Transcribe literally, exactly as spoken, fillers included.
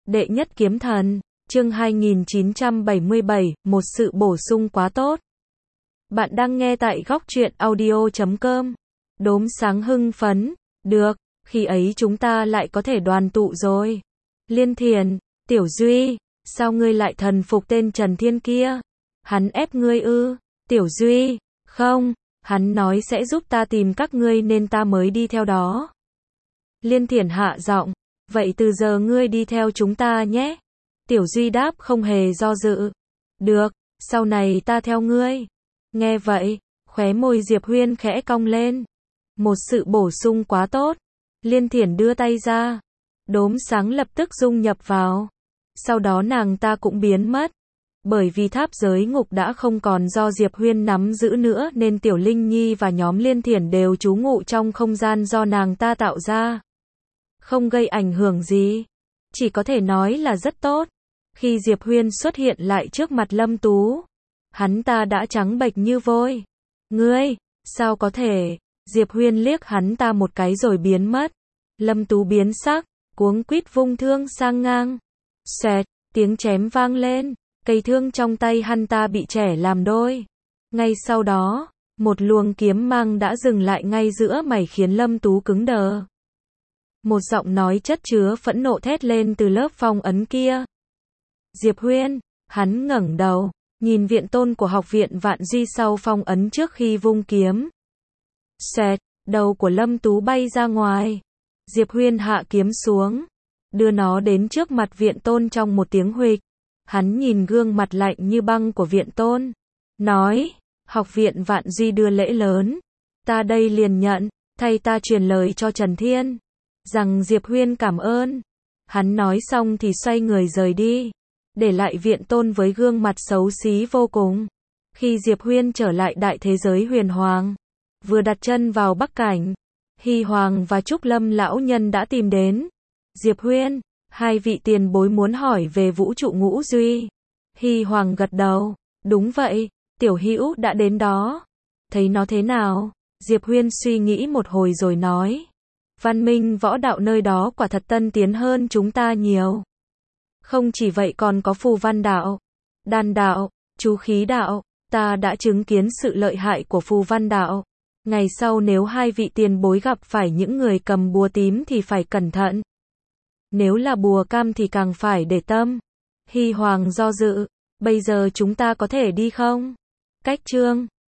Đệ nhất kiếm thần, chương hai nghìn chín trăm bảy mươi bảy, một sự bổ sung quá tốt. Bạn đang nghe tại góc truyện audio chấm com. Đốm sáng hưng phấn, được, khi ấy chúng ta lại có thể đoàn tụ rồi. Liên Thiền, Tiểu Duy, sao ngươi lại thần phục tên Trần Thiên kia? Hắn ép ngươi ư? Tiểu Duy, không, hắn nói sẽ giúp ta tìm các ngươi nên ta mới đi theo đó. Liên Thiền hạ giọng, vậy từ giờ ngươi đi theo chúng ta nhé. Tiểu Duy đáp không hề do dự. Được, sau này ta theo ngươi. Nghe vậy, khóe môi Diệp Huyên khẽ cong lên. Một sự bổ sung quá tốt. Liên Thiển đưa tay ra. Đốm sáng lập tức dung nhập vào. Sau đó nàng ta cũng biến mất. Bởi vì tháp giới ngục đã không còn do Diệp Huyên nắm giữ nữa nên Tiểu Linh Nhi và nhóm Liên Thiển đều trú ngụ trong không gian do nàng ta tạo ra. Không gây ảnh hưởng gì. Chỉ có thể nói là rất tốt. Khi Diệp Huyên xuất hiện lại trước mặt Lâm Tú, hắn ta đã trắng bệch như vôi. Ngươi, sao có thể? Diệp Huyên liếc hắn ta một cái rồi biến mất. Lâm Tú biến sắc, cuống quýt vung thương sang ngang. Xoẹt, tiếng chém vang lên, cây thương trong tay hắn ta bị chẻ làm đôi. Ngay sau đó, một luồng kiếm mang đã dừng lại ngay giữa mày khiến Lâm Tú cứng đờ. Một giọng nói chất chứa phẫn nộ thét lên từ lớp phong ấn kia. Diệp Huyên, hắn ngẩng đầu, nhìn viện tôn của học viện Vạn Duy sau phong ấn trước khi vung kiếm. Xoẹt, đầu của Lâm Tú bay ra ngoài. Diệp Huyên hạ kiếm xuống, đưa nó đến trước mặt viện tôn trong một tiếng huỵch. Hắn nhìn gương mặt lạnh như băng của viện tôn, nói, học viện Vạn Duy đưa lễ lớn, ta đây liền nhận, thay ta truyền lời cho Trần Thiên, rằng Diệp Huyên cảm ơn. Hắn nói xong thì xoay người rời đi, để lại viện tôn với gương mặt xấu xí vô cùng. Khi Diệp Huyên trở lại đại thế giới huyền hoàng, vừa đặt chân vào Bắc Cảnh, Hy Hoàng và Trúc Lâm lão nhân đã tìm đến. Diệp Huyên, hai vị tiền bối muốn hỏi về vũ trụ ngũ duy. Hy Hoàng gật đầu, đúng vậy, tiểu hữu đã đến đó. Thấy nó thế nào? Diệp Huyên suy nghĩ một hồi rồi nói, văn minh võ đạo nơi đó quả thật tân tiến hơn chúng ta nhiều. Không chỉ vậy còn có phù văn đạo, đan đạo, chú khí đạo, ta đã chứng kiến sự lợi hại của phù văn đạo. Ngày sau nếu hai vị tiền bối gặp phải những người cầm bùa tím thì phải cẩn thận. Nếu là bùa cam thì càng phải để tâm. Hy Hoàng do dự, bây giờ chúng ta có thể đi không? Cách chương